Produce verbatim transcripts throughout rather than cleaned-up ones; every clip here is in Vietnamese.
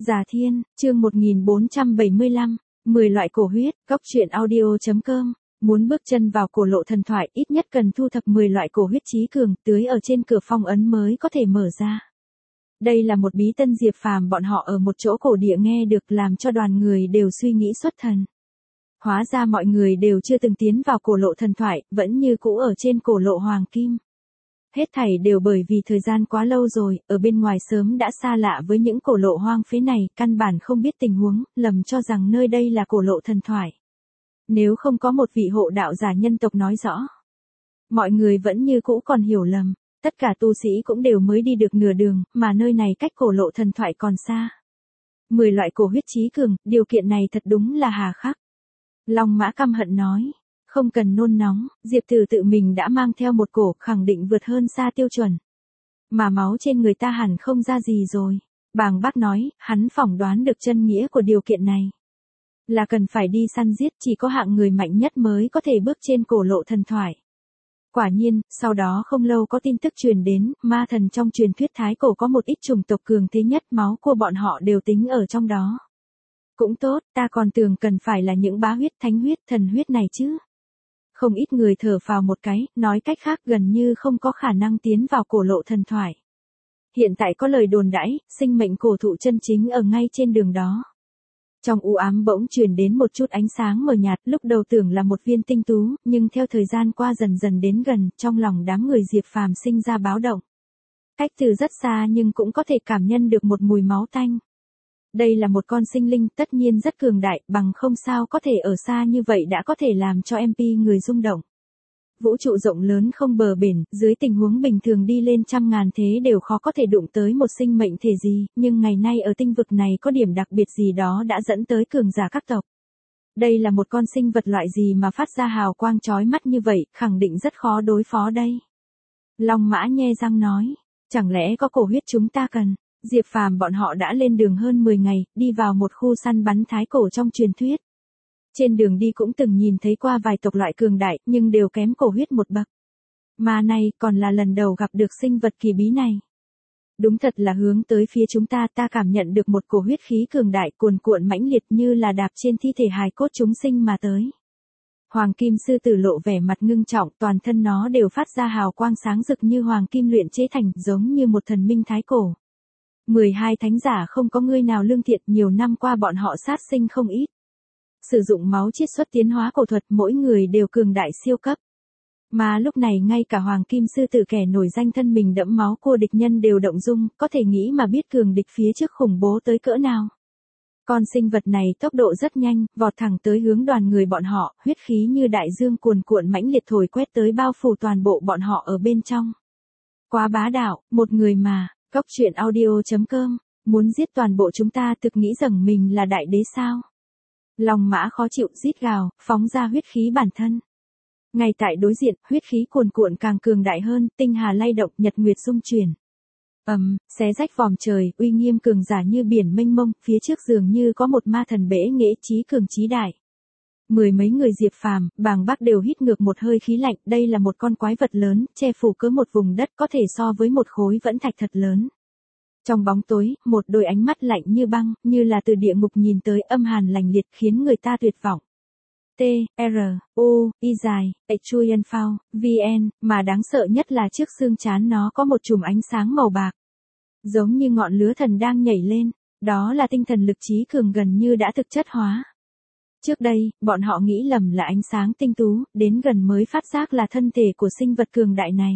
Già Thiên, chương một nghìn bốn trăm bảy mươi lăm, mười loại cổ huyết, góc truyện audio chấm com. Muốn bước chân vào cổ lộ thần thoại, ít nhất cần thu thập mười loại cổ huyết chí cường, tưới ở trên cửa phong ấn mới có thể mở ra. Đây là một bí tân Diệp Phàm bọn họ ở một chỗ cổ địa nghe được, làm cho đoàn người đều suy nghĩ xuất thần. Hóa ra mọi người đều chưa từng tiến vào cổ lộ thần thoại, vẫn như cũ ở trên cổ lộ hoàng kim. Hết thảy đều bởi vì thời gian quá lâu rồi, ở bên ngoài sớm đã xa lạ với những cổ lộ hoang phế này, căn bản không biết tình huống, lầm cho rằng nơi đây là cổ lộ thần thoại. Nếu không có một vị hộ đạo giả nhân tộc nói rõ, mọi người vẫn như cũ còn hiểu lầm, tất cả tu sĩ cũng đều mới đi được nửa đường, mà nơi này cách cổ lộ thần thoại còn xa. Mười loại cổ huyết chí cường, điều kiện này thật đúng là hà khắc. Long Mã căm hận nói. Không cần nôn nóng, Diệp Tử tự mình đã mang theo một cổ, khẳng định vượt hơn xa tiêu chuẩn. Mà máu trên người ta hẳn không ra gì rồi. Bàng Bác nói, hắn phỏng đoán được chân nghĩa của điều kiện này. Là cần phải đi săn giết, chỉ có hạng người mạnh nhất mới có thể bước trên cổ lộ thần thoại. Quả nhiên, sau đó không lâu có tin tức truyền đến, ma thần trong truyền thuyết thái cổ có một ít chủng tộc cường thế nhất, máu của bọn họ đều tính ở trong đó. Cũng tốt, ta còn tưởng cần phải là những bá huyết, thánh huyết, thần huyết này chứ. Không ít người thở phào một cái, nói cách khác gần như không có khả năng tiến vào cổ lộ thần thoại. Hiện tại có lời đồn đãi, sinh mệnh cổ thụ chân chính ở ngay trên đường đó. Trong u ám bỗng truyền đến một chút ánh sáng mờ nhạt, lúc đầu tưởng là một viên tinh tú, nhưng theo thời gian qua dần dần đến gần, trong lòng đám người Diệp Phàm sinh ra báo động. Cách từ rất xa nhưng cũng có thể cảm nhận được một mùi máu tanh. Đây là một con sinh linh tất nhiên rất cường đại, bằng không sao có thể ở xa như vậy đã có thể làm cho em pê người rung động. Vũ trụ rộng lớn không bờ bến, dưới tình huống bình thường đi lên trăm ngàn thế đều khó có thể đụng tới một sinh mệnh thể gì, nhưng ngày nay ở tinh vực này có điểm đặc biệt gì đó đã dẫn tới cường giả các tộc. Đây là một con sinh vật loại gì mà phát ra hào quang chói mắt như vậy, khẳng định rất khó đối phó đây. Long Mã nhe răng nói, chẳng lẽ có cổ huyết chúng ta cần. Diệp Phàm bọn họ đã lên đường hơn mười ngày, đi vào một khu săn bắn thái cổ trong truyền thuyết. Trên đường đi cũng từng nhìn thấy qua vài tộc loại cường đại, nhưng đều kém cổ huyết một bậc. Mà này còn là lần đầu gặp được sinh vật kỳ bí này. Đúng thật là hướng tới phía chúng ta, ta cảm nhận được một cổ huyết khí cường đại cuồn cuộn mãnh liệt như là đạp trên thi thể hài cốt chúng sinh mà tới. Hoàng kim sư tử lộ vẻ mặt ngưng trọng, toàn thân nó đều phát ra hào quang sáng rực như hoàng kim luyện chế thành, giống như một thần minh thái cổ. mười hai thánh giả không có người nào lương thiện, nhiều năm qua bọn họ sát sinh không ít. Sử dụng máu chiết xuất tiến hóa cổ thuật, mỗi người đều cường đại siêu cấp. Mà lúc này ngay cả hoàng kim sư tử kẻ nổi danh thân mình đẫm máu của địch nhân đều động dung, có thể nghĩ mà biết cường địch phía trước khủng bố tới cỡ nào. Con sinh vật này tốc độ rất nhanh, vọt thẳng tới hướng đoàn người bọn họ, huyết khí như đại dương cuồn cuộn mãnh liệt thổi quét tới bao phủ toàn bộ bọn họ ở bên trong. Quá bá đạo, một người mà. Góc truyện audio chấm com, muốn giết toàn bộ chúng ta, thực nghĩ rằng mình là đại đế sao? Long Mã khó chịu rít gào, phóng ra huyết khí bản thân. Ngay tại đối diện, huyết khí cuồn cuộn càng cường đại hơn, tinh hà lay động, nhật nguyệt rung chuyển. Ầm, um, xé rách vòm trời, uy nghiêm cường giả như biển mênh mông, phía trước dường như có một ma thần bể nghệ trí cường trí đại. Mười mấy người Diệp Phàm, Bàng Bác đều hít ngược một hơi khí lạnh, đây là một con quái vật lớn, che phủ cỡ một vùng đất có thể so với một khối vẫn thạch thật lớn. Trong bóng tối, một đôi ánh mắt lạnh như băng, như là từ địa ngục nhìn tới, âm hàn lạnh liệt khiến người ta tuyệt vọng. T, R, U, Y dài, Chuyen Phao, V N, mà đáng sợ nhất là trước xương trán nó có một chùm ánh sáng màu bạc. Giống như ngọn lửa thần đang nhảy lên, đó là tinh thần lực trí cường gần như đã thực chất hóa. Trước đây, bọn họ nghĩ lầm là ánh sáng tinh tú, đến gần mới phát giác là thân thể của sinh vật cường đại này.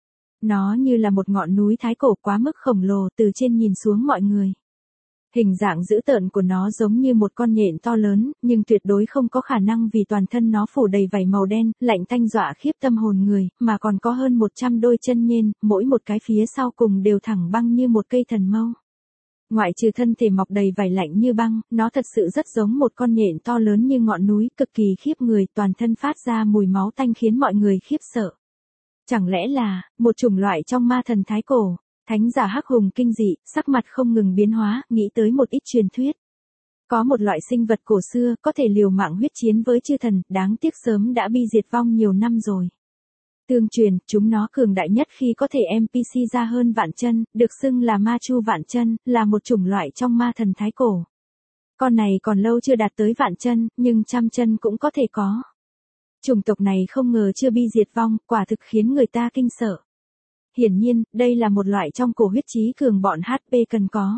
Nó như là một ngọn núi thái cổ quá mức khổng lồ, từ trên nhìn xuống mọi người. Hình dạng dữ tợn của nó giống như một con nhện to lớn, nhưng tuyệt đối không có khả năng vì toàn thân nó phủ đầy vảy màu đen, lạnh tanh dọa khiếp tâm hồn người, mà còn có hơn một trăm đôi chân nhện, mỗi một cái phía sau cùng đều thẳng băng như một cây thần mâu. Ngoại trừ thân thể mọc đầy vảy lạnh như băng, nó thật sự rất giống một con nhện to lớn như ngọn núi, cực kỳ khiếp người, toàn thân phát ra mùi máu tanh khiến mọi người khiếp sợ. Chẳng lẽ là, một chủng loại trong ma thần thái cổ, thánh giả hắc hùng kinh dị, sắc mặt không ngừng biến hóa, nghĩ tới một ít truyền thuyết. Có một loại sinh vật cổ xưa, có thể liều mạng huyết chiến với chư thần, đáng tiếc sớm đã bị diệt vong nhiều năm rồi. Tương truyền, chúng nó cường đại nhất khi có thể en pê xê ra hơn vạn chân, được xưng là ma chu vạn chân, là một chủng loại trong ma thần thái cổ. Con này còn lâu chưa đạt tới vạn chân, nhưng trăm chân cũng có thể có. Chủng tộc này không ngờ chưa bị diệt vong, quả thực khiến người ta kinh sợ. Hiển nhiên, đây là một loại trong cổ huyết chí cường bọn hát pê cần có.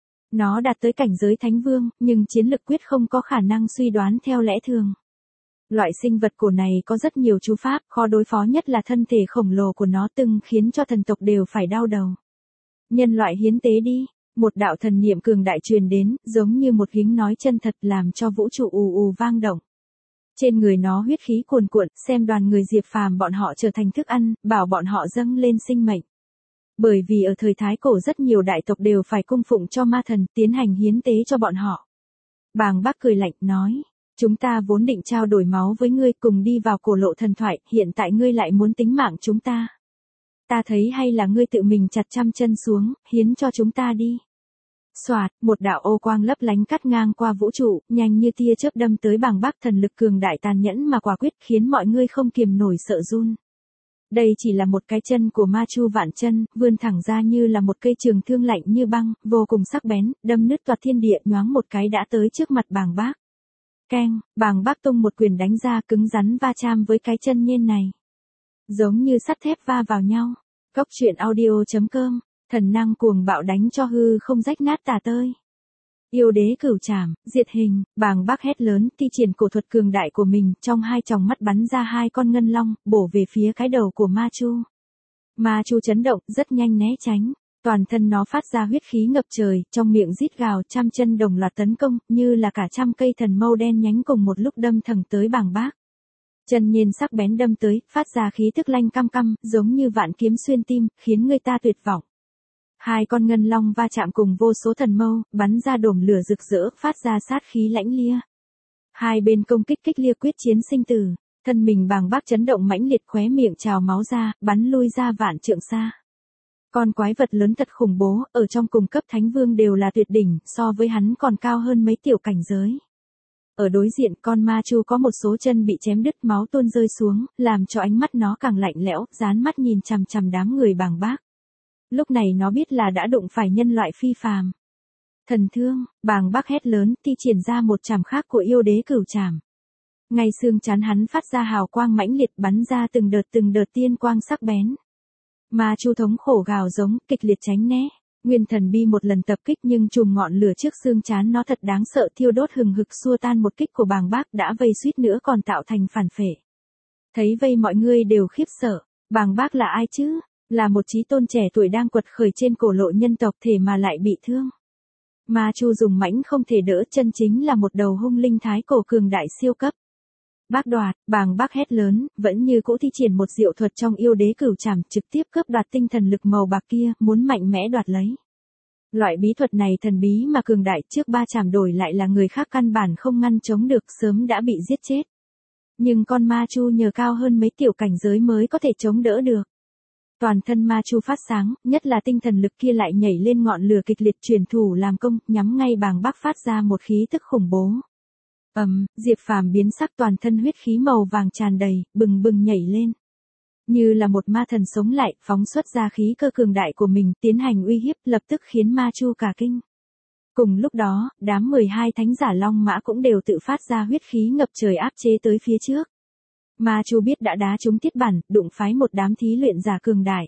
Nó đạt tới cảnh giới thánh vương, nhưng chiến lực quyết không có khả năng suy đoán theo lẽ thường. Loại sinh vật cổ này có rất nhiều chú pháp, khó đối phó nhất là thân thể khổng lồ của nó từng khiến cho thần tộc đều phải đau đầu. Nhân loại hiến tế đi, một đạo thần niệm cường đại truyền đến, giống như một tiếng nói chân thật làm cho vũ trụ ù ù vang động. Trên người nó huyết khí cuồn cuộn, xem đoàn người Diệp Phàm bọn họ trở thành thức ăn, bảo bọn họ dâng lên sinh mệnh. Bởi vì ở thời Thái Cổ rất nhiều đại tộc đều phải cung phụng cho ma thần, tiến hành hiến tế cho bọn họ. Bàng Bác cười lạnh, nói, chúng ta vốn định trao đổi máu với ngươi cùng đi vào cổ lộ thần thoại, hiện tại ngươi lại muốn tính mạng chúng ta. Ta thấy hay là ngươi tự mình chặt trăm chân xuống, hiến cho chúng ta đi. Soạt, một đạo ô quang lấp lánh cắt ngang qua vũ trụ, nhanh như tia chớp đâm tới Bàng Bác, thần lực cường đại tàn nhẫn mà quả quyết khiến mọi người không kiềm nổi sợ run. Đây chỉ là một cái chân của ma chu vạn chân, vươn thẳng ra như là một cây trường thương lạnh như băng, vô cùng sắc bén, đâm nứt toạc thiên địa, nhoáng một cái đã tới trước mặt Bàng Bác. Keng, Bàng Bác tung một quyền đánh ra, cứng rắn va chạm với cái chân nhên này. Giống như sắt thép va vào nhau. Cốc truyện audio chấm com, thần năng cuồng bạo đánh cho hư không rách nát tả tơi. Yêu đế cửu trảm, diệt hình, Bàng Bác hét lớn, thi triển cổ thuật cường đại của mình, trong hai tròng mắt bắn ra hai con ngân long, bổ về phía cái đầu của Ma Chu. Ma Chu chấn động, rất nhanh né tránh, toàn thân nó phát ra huyết khí ngập trời, trong miệng rít gào, trăm chân đồng loạt tấn công, như là cả trăm cây thần mâu đen nhánh cùng một lúc đâm thẳng tới Bàng Bác. Chân nhiên sắc bén đâm tới, phát ra khí tức lanh căm căm, giống như vạn kiếm xuyên tim, khiến người ta tuyệt vọng. Hai con ngân long va chạm cùng vô số thần mâu, bắn ra đốm lửa rực rỡ, phát ra sát khí lãnh lia. Hai bên công kích kích lia quyết chiến sinh tử, thân mình Bàng Bác chấn động mãnh liệt, khóe miệng trào máu ra, bắn lui ra vạn trượng xa. Con quái vật lớn thật khủng bố, ở trong cùng cấp thánh vương đều là tuyệt đỉnh, so với hắn còn cao hơn mấy tiểu cảnh giới. Ở đối diện con Ma Chu có một số chân bị chém đứt, máu tuôn rơi xuống, làm cho ánh mắt nó càng lạnh lẽo, dán mắt nhìn chằm chằm đám người Bàng Bác. Lúc này nó biết là đã đụng phải nhân loại phi phàm. Thần thương, Bàng Bác hét lớn, thi triển ra một trảm khác của yêu đế cửu trảm. Ngay xương trán hắn phát ra hào quang mãnh liệt, bắn ra từng đợt từng đợt tiên quang sắc bén. Ma Chu thống khổ gào giống, kịch liệt tránh né. Nguyên thần bi một lần tập kích nhưng chùm ngọn lửa trước xương trán nó thật đáng sợ, thiêu đốt hừng hực xua tan một kích của Bàng Bác, đã vây suýt nữa còn tạo thành phản phệ. Thấy vây mọi người đều khiếp sợ, Bàng Bác là ai chứ? Là một chí tôn trẻ tuổi đang quật khởi trên cổ lộ nhân tộc, thể mà lại bị thương. Ma Chu dùng mãnh không thể đỡ, chân chính là một đầu hung linh thái cổ cường đại siêu cấp. Bác đoạt, Bàng Bác hét lớn, vẫn như cũ thi triển một diệu thuật trong yêu đế cửu trảm, trực tiếp cướp đoạt tinh thần lực màu bạc kia, muốn mạnh mẽ đoạt lấy. Loại bí thuật này thần bí mà cường đại, trước ba trảm đổi lại là người khác căn bản không ngăn chống được, sớm đã bị giết chết. Nhưng con Ma Chu nhờ cao hơn mấy tiểu cảnh giới mới có thể chống đỡ được. Toàn thân Ma Chu phát sáng, nhất là tinh thần lực kia lại nhảy lên ngọn lửa kịch liệt, truyền thủ làm công, nhắm ngay Bàng Bác phát ra một khí tức khủng bố. Ầm, um, Diệp Phàm biến sắc, toàn thân huyết khí màu vàng tràn đầy, bừng bừng nhảy lên. Như là một ma thần sống lại, phóng xuất ra khí cơ cường đại của mình, tiến hành uy hiếp, lập tức khiến Ma Chu cả kinh. Cùng lúc đó, đám mười hai thánh giả long mã cũng đều tự phát ra huyết khí ngập trời áp chế tới phía trước. Ma Chu biết đã đá trúng thiết bản, đụng phái một đám thí luyện giả cường đại.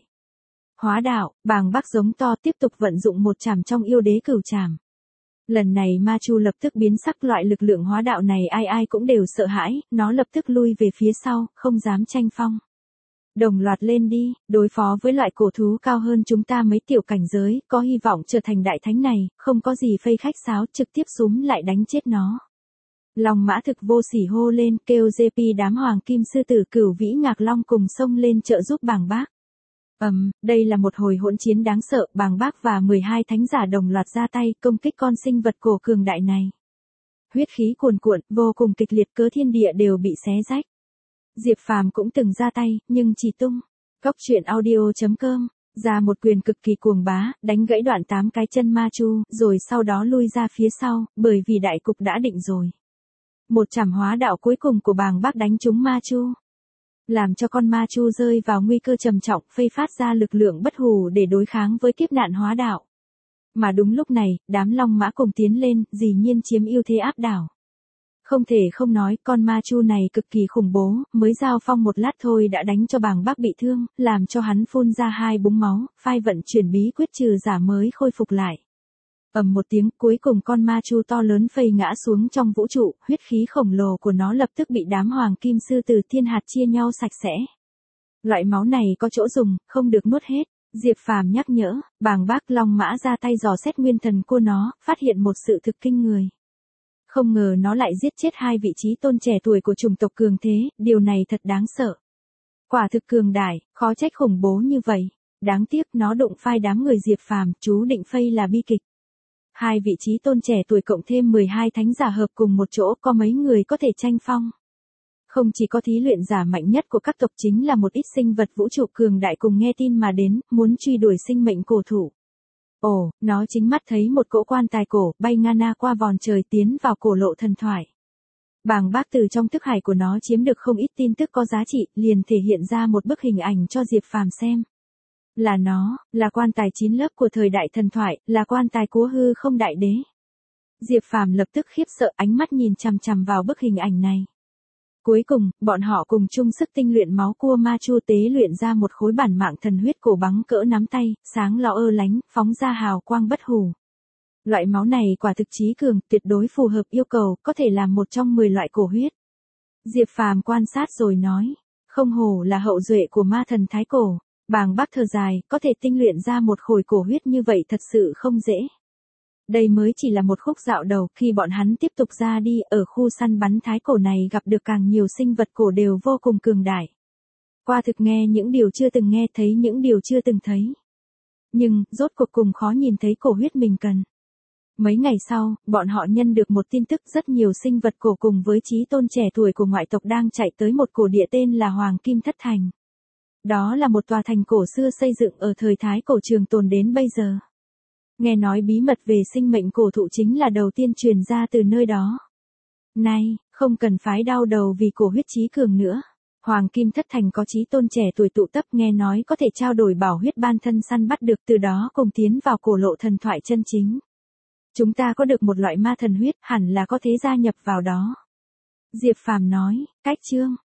Hóa đạo, Bàng Bác giống to, tiếp tục vận dụng một trảm trong yêu đế cửu trảm. Lần này Ma Chu lập tức biến sắc, loại lực lượng hóa đạo này ai ai cũng đều sợ hãi, nó lập tức lui về phía sau, không dám tranh phong. Đồng loạt lên đi, đối phó với loại cổ thú cao hơn chúng ta mấy tiểu cảnh giới, có hy vọng trở thành đại thánh này, không có gì phây khách sáo, trực tiếp súm lại đánh chết nó. Long mã thực vô sỉ hô lên, kêu giê pê đám hoàng kim sư tử cửu vĩ ngạc long cùng xông lên trợ giúp Bàng Bác. Ầm, um, đây là một hồi hỗn chiến đáng sợ, Bàng Bác và mười hai thánh giả đồng loạt ra tay công kích con sinh vật cổ cường đại này. Huyết khí cuồn cuộn, vô cùng kịch liệt, cớ thiên địa đều bị xé rách. Diệp Phàm cũng từng ra tay, nhưng chỉ tung. Cốc truyện audio chấm com, ra một quyền cực kỳ cuồng bá, đánh gãy đoạn tám cái chân Ma Chu, rồi sau đó lui ra phía sau, bởi vì đại cục đã định rồi. Một trảm hóa đạo cuối cùng của Bàng Bác đánh trúng Ma Chu. làm cho con ma chu rơi vào nguy cơ trầm trọng, phây phát ra lực lượng bất hủ để đối kháng với kiếp nạn hóa đạo. Mà đúng lúc này, đám long mã cùng tiến lên, dĩ nhiên chiếm ưu thế áp đảo. Không thể không nói, con ma chu này cực kỳ khủng bố, mới giao phong một lát thôi đã đánh cho Bàng Bác bị thương, làm cho hắn phun ra hai búng máu, phai vận chuyển bí quyết trừ giả mới khôi phục lại. Ầm một tiếng, cuối cùng con ma chu to lớn phây ngã xuống trong vũ trụ, huyết khí khổng lồ của nó lập tức bị đám hoàng kim sư từ thiên hạt chia nhau sạch sẽ. Loại máu này có chỗ dùng, không được nuốt hết. Diệp Phàm nhắc nhở, Bàng Bác long mã ra tay dò xét nguyên thần của nó, phát hiện một sự thực kinh người. Không ngờ nó lại giết chết hai vị trí tôn trẻ tuổi của chủng tộc cường thế, điều này thật đáng sợ. Quả thực cường đại, khó trách khủng bố như vậy. Đáng tiếc nó đụng phai đám người Diệp Phàm, chú định phây là bi kịch. Hai vị trí tôn trẻ tuổi cộng thêm mười hai thánh giả hợp cùng một chỗ, có mấy người có thể tranh phong. Không chỉ có thí luyện giả mạnh nhất của các tộc, chính là một ít sinh vật vũ trụ cường đại cùng nghe tin mà đến, muốn truy đuổi sinh mệnh cổ thụ. Ồ, nó chính mắt thấy một cỗ quan tài cổ, bay nga na qua vòm trời tiến vào cổ lộ thần thoại. Bàng Bác từ trong thức hải của nó chiếm được không ít tin tức có giá trị, liền thể hiện ra một bức hình ảnh cho Diệp Phàm xem. Là nó, là quan tài chín lớp của thời đại thần thoại, là quan tài của hư không đại đế. Diệp Phàm lập tức khiếp sợ, ánh mắt nhìn chằm chằm vào bức hình ảnh này. Cuối cùng, bọn họ cùng chung sức tinh luyện máu cua ma chu, tế luyện ra một khối bản mạng thần huyết cổ bắn cỡ nắm tay, sáng lò ơ lánh, phóng ra hào quang bất hủ. Loại máu này quả thực chí cường, tuyệt đối phù hợp yêu cầu, có thể làm một trong mười loại cổ huyết. Diệp Phàm quan sát rồi nói, không hổ là hậu duệ của ma thần thái cổ. Bàng Bác thở dài, có thể tinh luyện ra một khối cổ huyết như vậy thật sự không dễ. Đây mới chỉ là một khúc dạo đầu, khi bọn hắn tiếp tục ra đi, ở khu săn bắn thái cổ này gặp được càng nhiều sinh vật cổ đều vô cùng cường đại. Qua thực nghe những điều chưa từng nghe, thấy những điều chưa từng thấy. Nhưng, rốt cuộc cùng khó nhìn thấy cổ huyết mình cần. Mấy ngày sau, bọn họ nhân được một tin tức, rất nhiều sinh vật cổ cùng với chí tôn trẻ tuổi của ngoại tộc đang chạy tới một cổ địa tên là Hoàng Kim Thất Thành. Đó là một tòa thành cổ xưa xây dựng ở thời thái cổ trường tồn đến bây giờ. Nghe nói bí mật về sinh mệnh cổ thụ chính là đầu tiên truyền ra từ nơi đó. Nay, không cần phái đau đầu vì cổ huyết chí cường nữa. Hoàng Kim Thất Thành có chí tôn trẻ tuổi tụ tập, nghe nói có thể trao đổi bảo huyết ban thân săn bắt được, từ đó cùng tiến vào cổ lộ thần thoại chân chính. Chúng ta có được một loại ma thần huyết, hẳn là có thế gia nhập vào đó. Diệp Phàm nói, cách chương.